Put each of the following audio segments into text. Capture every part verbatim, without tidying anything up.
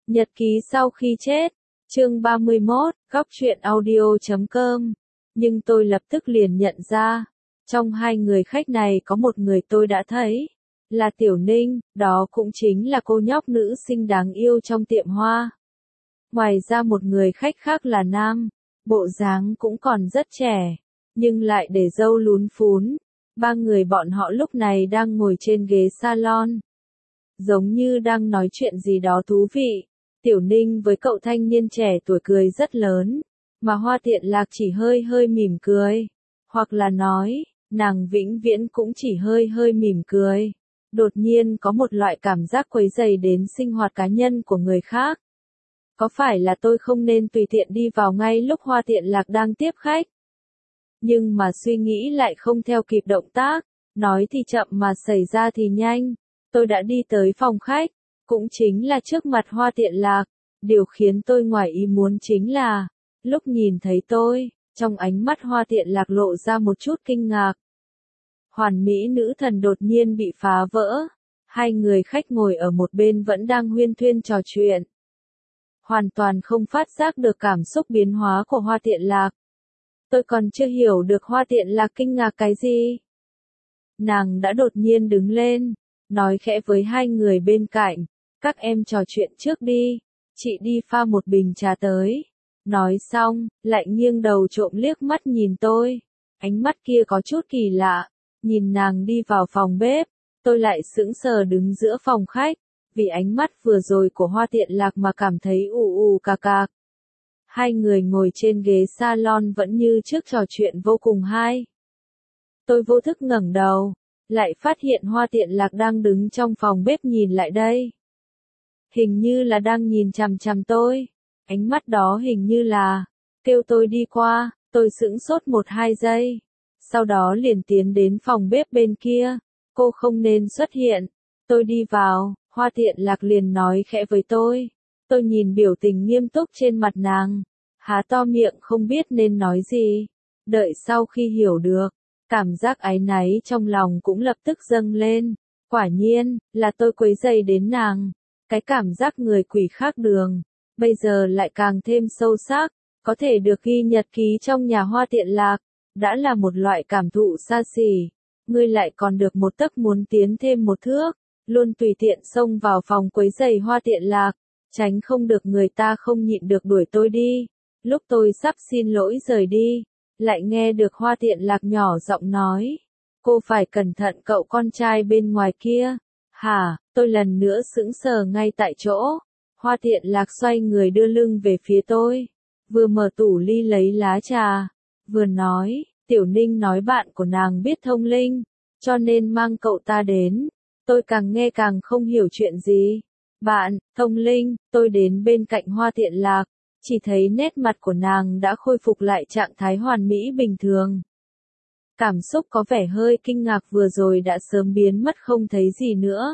Nhật ký sau khi chết, chương ba mươi mốt, góc truyện audio chấm com. Nhưng tôi lập tức liền nhận ra, trong hai người khách này có một người tôi đã thấy, là Tiểu Ninh, đó cũng chính là cô nhóc nữ sinh đáng yêu trong tiệm hoa. Ngoài ra một người khách khác là nam, bộ dáng cũng còn rất trẻ, nhưng lại để râu lún phún. Ba người bọn họ lúc này đang ngồi trên ghế salon, giống như đang nói chuyện gì đó thú vị. Tiểu Ninh với cậu thanh niên trẻ tuổi cười rất lớn, mà Hoa Tiện Lạc chỉ hơi hơi mỉm cười, hoặc là nói, nàng vĩnh viễn cũng chỉ hơi hơi mỉm cười. Đột nhiên có một loại cảm giác quấy rầy đến sinh hoạt cá nhân của người khác. Có phải là tôi không nên tùy tiện đi vào ngay lúc Hoa Tiện Lạc đang tiếp khách? Nhưng mà suy nghĩ lại không theo kịp động tác, nói thì chậm mà xảy ra thì nhanh. Tôi đã đi tới phòng khách, cũng chính là trước mặt Hoa Tiện Lạc. Điều khiến tôi ngoài ý muốn chính là, lúc nhìn thấy tôi, trong ánh mắt Hoa Tiện Lạc lộ ra một chút kinh ngạc. Hoàn mỹ nữ thần đột nhiên bị phá vỡ. Hai người khách ngồi ở một bên vẫn đang huyên thuyên trò chuyện, hoàn toàn không phát giác được cảm xúc biến hóa của Hoa Tiện Lạc. Tôi còn chưa hiểu được Hoa Tiện Lạc kinh ngạc cái gì. Nàng đã đột nhiên đứng lên, nói khẽ với hai người bên cạnh, các em trò chuyện trước đi, chị đi pha một bình trà tới. Nói xong, lại nghiêng đầu trộm liếc mắt nhìn tôi, ánh mắt kia có chút kỳ lạ. Nhìn nàng đi vào phòng bếp, tôi lại sững sờ đứng giữa phòng khách, vì ánh mắt vừa rồi của Hoa Tiện Lạc mà cảm thấy ù ù cà cạc. Hai người ngồi trên ghế salon vẫn như trước trò chuyện vô cùng hay. Tôi vô thức ngẩng đầu, lại phát hiện Hoa Tiện Lạc đang đứng trong phòng bếp nhìn lại đây. Hình như là đang nhìn chằm chằm tôi, ánh mắt đó hình như là kêu tôi đi qua. Tôi sững sốt một hai giây, sau đó liền tiến đến phòng bếp bên kia. Cô không nên xuất hiện. Tôi đi vào, Hoa Tiện Lạc liền nói khẽ với tôi. Tôi nhìn biểu tình nghiêm túc trên mặt nàng, há to miệng không biết nên nói gì. Đợi sau khi hiểu được, cảm giác áy náy trong lòng cũng lập tức dâng lên. Quả nhiên, là tôi quấy rầy đến nàng. Cái cảm giác người quỷ khác đường, bây giờ lại càng thêm sâu sắc. Có thể được ghi nhật ký trong nhà Hoa Tiện Lạc, đã là một loại cảm thụ xa xỉ. Ngươi lại còn được một tấc muốn tiến thêm một thước, luôn tùy tiện xông vào phòng quấy rầy Hoa Tiện Lạc, tránh không được người ta không nhịn được đuổi tôi đi. Lúc tôi sắp xin lỗi rời đi, lại nghe được Hoa Tiện Lạc nhỏ giọng nói, cô phải cẩn thận cậu con trai bên ngoài kia. Hả? Tôi lần nữa sững sờ ngay tại chỗ. Hoa Tiện Lạc xoay người đưa lưng về phía tôi, vừa mở tủ ly lấy lá trà, vừa nói, Tiểu Ninh nói bạn của nàng biết thông linh, cho nên mang cậu ta đến. Tôi càng nghe càng không hiểu chuyện gì. Bạn, thông linh. Tôi đến bên cạnh Hoa Tiện Lạc, chỉ thấy nét mặt của nàng đã khôi phục lại trạng thái hoàn mỹ bình thường. Cảm xúc có vẻ hơi kinh ngạc vừa rồi đã sớm biến mất không thấy gì nữa.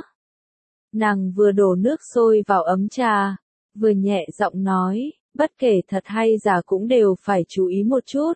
Nàng vừa đổ nước sôi vào ấm trà, vừa nhẹ giọng nói, bất kể thật hay giả cũng đều phải chú ý một chút.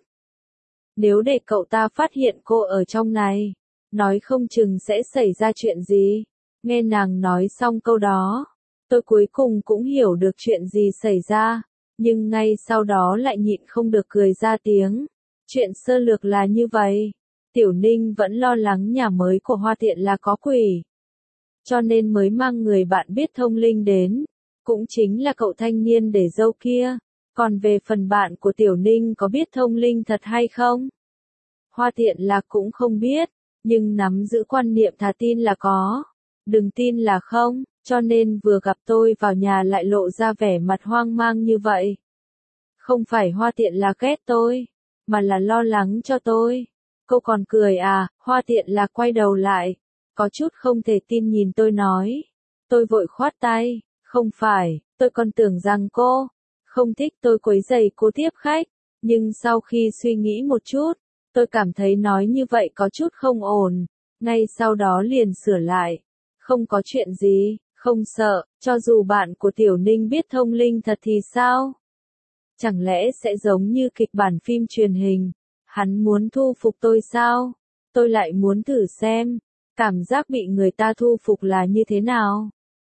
Nếu để cậu ta phát hiện cô ở trong này, nói không chừng sẽ xảy ra chuyện gì. Nghe nàng nói xong câu đó, tôi cuối cùng cũng hiểu được chuyện gì xảy ra, nhưng ngay sau đó lại nhịn không được cười ra tiếng. Chuyện sơ lược là như vậy. Tiểu Ninh vẫn lo lắng nhà mới của Hoa Tiện là có quỷ, cho nên mới mang người bạn biết thông linh đến, cũng chính là cậu thanh niên để dâu kia. Còn về phần bạn của Tiểu Ninh có biết thông linh thật hay không? Hoa Tiện Lạc cũng không biết, nhưng nắm giữ quan niệm thà tin là có, đừng tin là không, cho nên vừa gặp tôi vào nhà lại lộ ra vẻ mặt hoang mang như vậy. Không phải Hoa Tiện Lạc ghét tôi, mà là lo lắng cho tôi. Cô còn cười à? Hoa Tiện Lạc quay đầu lại, có chút không thể tin nhìn tôi nói. Tôi vội khoát tay, không phải, tôi còn tưởng rằng cô không thích tôi quấy rầy cô tiếp khách, nhưng sau khi suy nghĩ một chút, tôi cảm thấy nói như vậy có chút không ổn, ngay sau đó liền sửa lại. Không có chuyện gì, không sợ, cho dù bạn của Tiểu Ninh biết thông linh thật thì sao? Chẳng lẽ sẽ giống như kịch bản phim truyền hình, hắn muốn thu phục tôi sao? Tôi lại muốn thử xem, cảm giác bị người ta thu phục là như thế nào?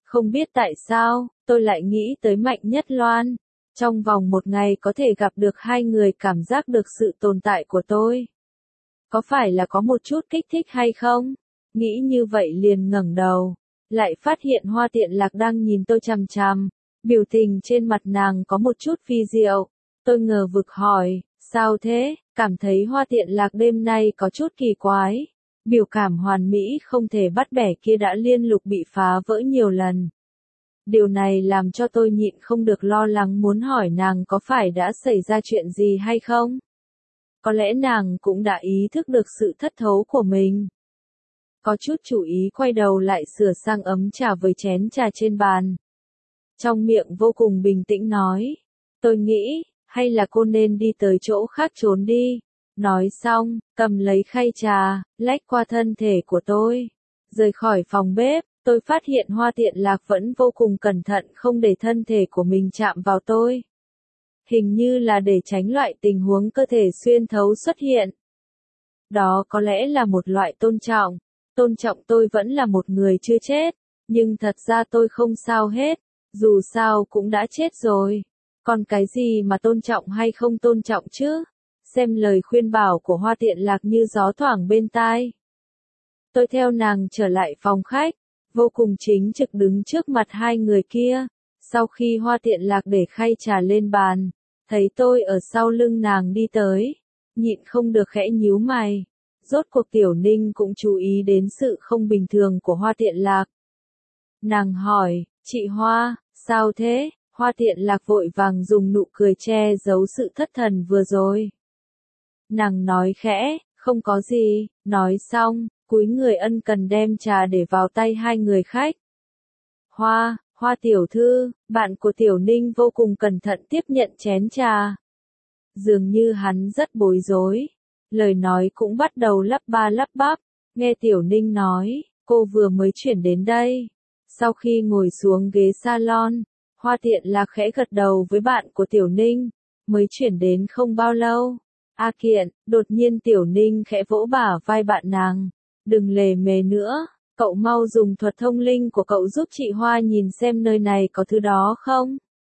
Không biết tại sao, tôi lại nghĩ tới Mạnh Nhất Loan. Trong vòng một ngày có thể gặp được hai người cảm giác được sự tồn tại của tôi. Có phải là có một chút kích thích hay không? Nghĩ như vậy liền ngẩng đầu. Lại phát hiện Hoa Tiện Lạc đang nhìn tôi chằm chằm. Biểu tình trên mặt nàng có một chút phi diệu. Tôi ngờ vực hỏi, sao thế? Cảm thấy Hoa Tiện Lạc đêm nay có chút kỳ quái. Biểu cảm hoàn mỹ không thể bắt bẻ kia đã liên lục bị phá vỡ nhiều lần. Điều này làm cho tôi nhịn không được lo lắng muốn hỏi nàng có phải đã xảy ra chuyện gì hay không? Có lẽ nàng cũng đã ý thức được sự thất thố của mình. Có chút chủ ý quay đầu lại sửa sang ấm trà với chén trà trên bàn. Trong miệng vô cùng bình tĩnh nói. Tôi nghĩ, hay là cô nên đi tới chỗ khác trốn đi. Nói xong, cầm lấy khay trà, lách qua thân thể của tôi. Rời khỏi phòng bếp, tôi phát hiện Hoa Tiện Lạc vẫn vô cùng cẩn thận không để thân thể của mình chạm vào tôi. Hình như là để tránh loại tình huống cơ thể xuyên thấu xuất hiện. Đó có lẽ là một loại tôn trọng. Tôn trọng tôi vẫn là một người chưa chết. Nhưng thật ra tôi không sao hết. Dù sao cũng đã chết rồi. Còn cái gì mà tôn trọng hay không tôn trọng chứ? Xem lời khuyên bảo của Hoa Tiện Lạc như gió thoảng bên tai. Tôi theo nàng trở lại phòng khách. Vô cùng chính trực đứng trước mặt hai người kia. Sau khi Hoa Tiện Lạc để khay trà lên bàn. Thấy tôi ở sau lưng nàng đi tới. Nhịn không được khẽ nhíu mày. Rốt cuộc Tiểu Ninh cũng chú ý đến sự không bình thường của Hoa Tiện Lạc. Nàng hỏi, chị Hoa, sao thế? Hoa Tiện Lạc vội vàng dùng nụ cười che giấu sự thất thần vừa rồi. Nàng nói khẽ, không có gì, nói xong, cúi người ân cần đem trà để vào tay hai người khách. Hoa, Hoa tiểu thư, bạn của Tiểu Ninh vô cùng cẩn thận tiếp nhận chén trà. Dường như hắn rất bối rối. Lời nói cũng bắt đầu lắp ba lắp bắp. Nghe Tiểu Ninh nói, cô vừa mới chuyển đến đây. Sau khi ngồi xuống ghế salon, Hoa Tiện Lạc khẽ gật đầu với bạn của Tiểu Ninh. Mới chuyển đến không bao lâu. A Kiện, đột nhiên Tiểu Ninh khẽ vỗ bả vai bạn nàng. Đừng lề mề nữa, cậu mau dùng thuật thông linh của cậu giúp chị Hoa nhìn xem nơi này có thứ đó không.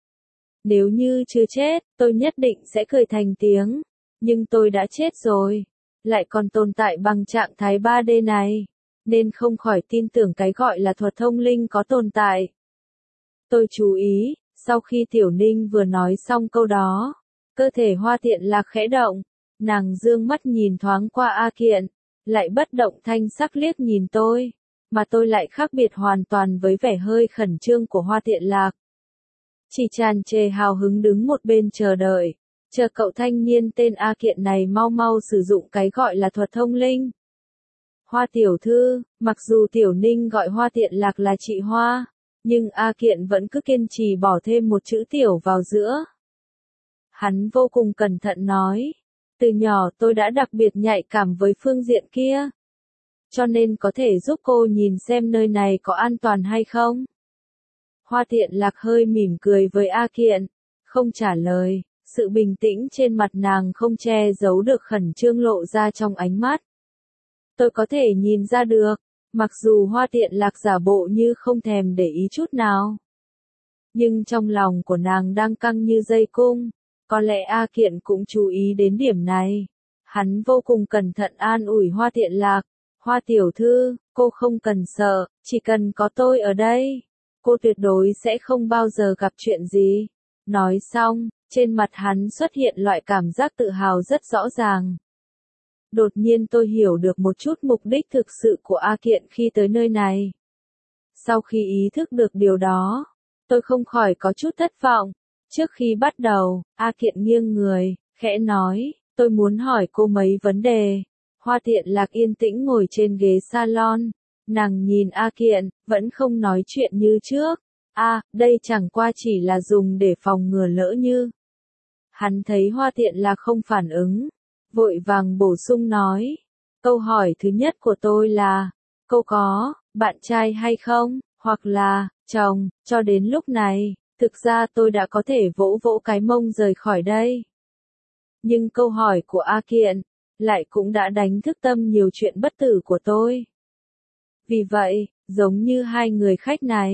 Nếu như chưa chết, tôi nhất định sẽ cười thành tiếng. Nhưng tôi đã chết rồi. Lại còn tồn tại bằng trạng thái ba D này. Nên không khỏi tin tưởng cái gọi là thuật thông linh có tồn tại. Tôi chú ý, sau khi Tiểu Ninh vừa nói xong câu đó, cơ thể Hoa Tiện Lạc khẽ động. Nàng dương mắt nhìn thoáng qua A Kiện, lại bất động thanh sắc liếc nhìn tôi. Mà tôi lại khác biệt hoàn toàn với vẻ hơi khẩn trương của Hoa Tiện Lạc. Chỉ tràn trề hào hứng đứng một bên chờ đợi. Chờ cậu thanh niên tên A Kiện này mau mau sử dụng cái gọi là thuật thông linh. Hoa tiểu thư, mặc dù Tiểu Ninh gọi Hoa Tiện Lạc là chị Hoa, nhưng A Kiện vẫn cứ kiên trì bỏ thêm một chữ tiểu vào giữa. Hắn vô cùng cẩn thận nói, từ nhỏ tôi đã đặc biệt nhạy cảm với phương diện kia. Cho nên có thể giúp cô nhìn xem nơi này có an toàn hay không. Hoa Tiện Lạc hơi mỉm cười với A Kiện, không trả lời. Sự bình tĩnh trên mặt nàng không che giấu được khẩn trương lộ ra trong ánh mắt. Tôi có thể nhìn ra được, mặc dù Hoa Tiện Lạc giả bộ như không thèm để ý chút nào. Nhưng trong lòng của nàng đang căng như dây cung, có lẽ A Kiện cũng chú ý đến điểm này. Hắn vô cùng cẩn thận an ủi Hoa Tiện Lạc, Hoa tiểu thư, cô không cần sợ, chỉ cần có tôi ở đây, cô tuyệt đối sẽ không bao giờ gặp chuyện gì. Nói xong, trên mặt hắn xuất hiện loại cảm giác tự hào rất rõ ràng. Đột nhiên tôi hiểu được một chút mục đích thực sự của A Kiện khi tới nơi này. Sau khi ý thức được điều đó, tôi không khỏi có chút thất vọng. Trước khi bắt đầu, A Kiện nghiêng người, khẽ nói, tôi muốn hỏi cô mấy vấn đề. Hoa Tiện Lạc yên tĩnh ngồi trên ghế salon. Nàng nhìn A Kiện, vẫn không nói chuyện như trước. A, à, đây chẳng qua chỉ là dùng để phòng ngừa lỡ như. Hắn thấy Hoa Tiện Lạc không phản ứng, vội vàng bổ sung nói. Câu hỏi thứ nhất của tôi là, cô có bạn trai hay không, hoặc là chồng, cho đến lúc này, thực ra tôi đã có thể vỗ vỗ cái mông rời khỏi đây. Nhưng câu hỏi của A Kiện, lại cũng đã đánh thức tâm nhiều chuyện bất tử của tôi. Vì vậy, giống như hai người khách này,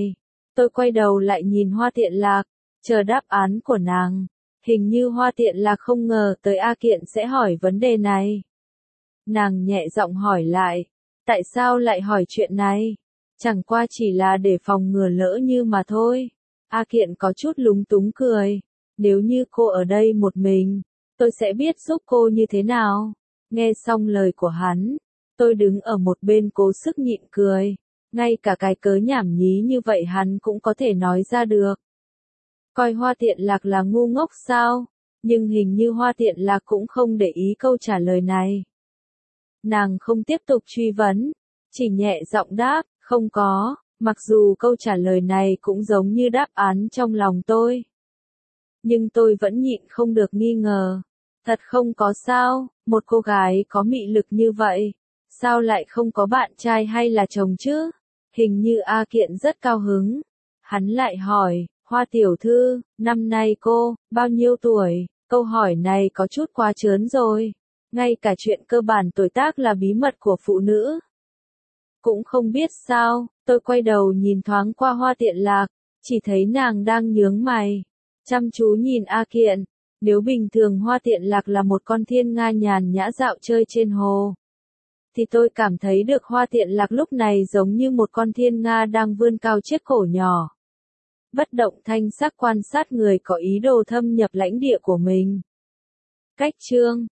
Tôi quay đầu lại nhìn Hoa Tiện Lạc, chờ đáp án của nàng. Hình như Hoa Tiện Lạc không ngờ tới A Kiện sẽ hỏi vấn đề này. Nàng nhẹ giọng hỏi lại, tại sao lại hỏi chuyện này? Chẳng qua chỉ là để phòng ngừa lỡ như mà thôi. A Kiện có chút lúng túng cười, nếu như cô ở đây một mình, tôi sẽ biết giúp cô như thế nào. Nghe xong lời của hắn, tôi đứng ở một bên cố sức nhịn cười, ngay cả cái cớ nhảm nhí như vậy hắn cũng có thể nói ra được. Coi Hoa Tiện Lạc là ngu ngốc sao? Nhưng hình như Hoa Tiện Lạc cũng không để ý câu trả lời này. Nàng không tiếp tục truy vấn, chỉ nhẹ giọng đáp, không có, mặc dù câu trả lời này cũng giống như đáp án trong lòng tôi. Nhưng tôi vẫn nhịn không được nghi ngờ. Thật không có sao, một cô gái có mị lực như vậy, sao lại không có bạn trai hay là chồng chứ? Hình như A Kiện rất cao hứng. Hắn lại hỏi, Hoa tiểu thư, năm nay cô, bao nhiêu tuổi? Câu hỏi này có chút quá trớn rồi. Ngay cả chuyện cơ bản tuổi tác là bí mật của phụ nữ. Cũng không biết sao, tôi quay đầu nhìn thoáng qua Hoa Tiện Lạc, chỉ thấy nàng đang nhướng mày, chăm chú nhìn A Kiện. Nếu bình thường Hoa Tiện Lạc là một con thiên nga nhàn nhã dạo chơi trên hồ, thì tôi cảm thấy được Hoa Tiện Lạc lúc này giống như một con thiên nga đang vươn cao chiếc cổ nhỏ. Bất động thanh sắc quan sát người có ý đồ thâm nhập lãnh địa của mình. Cách chương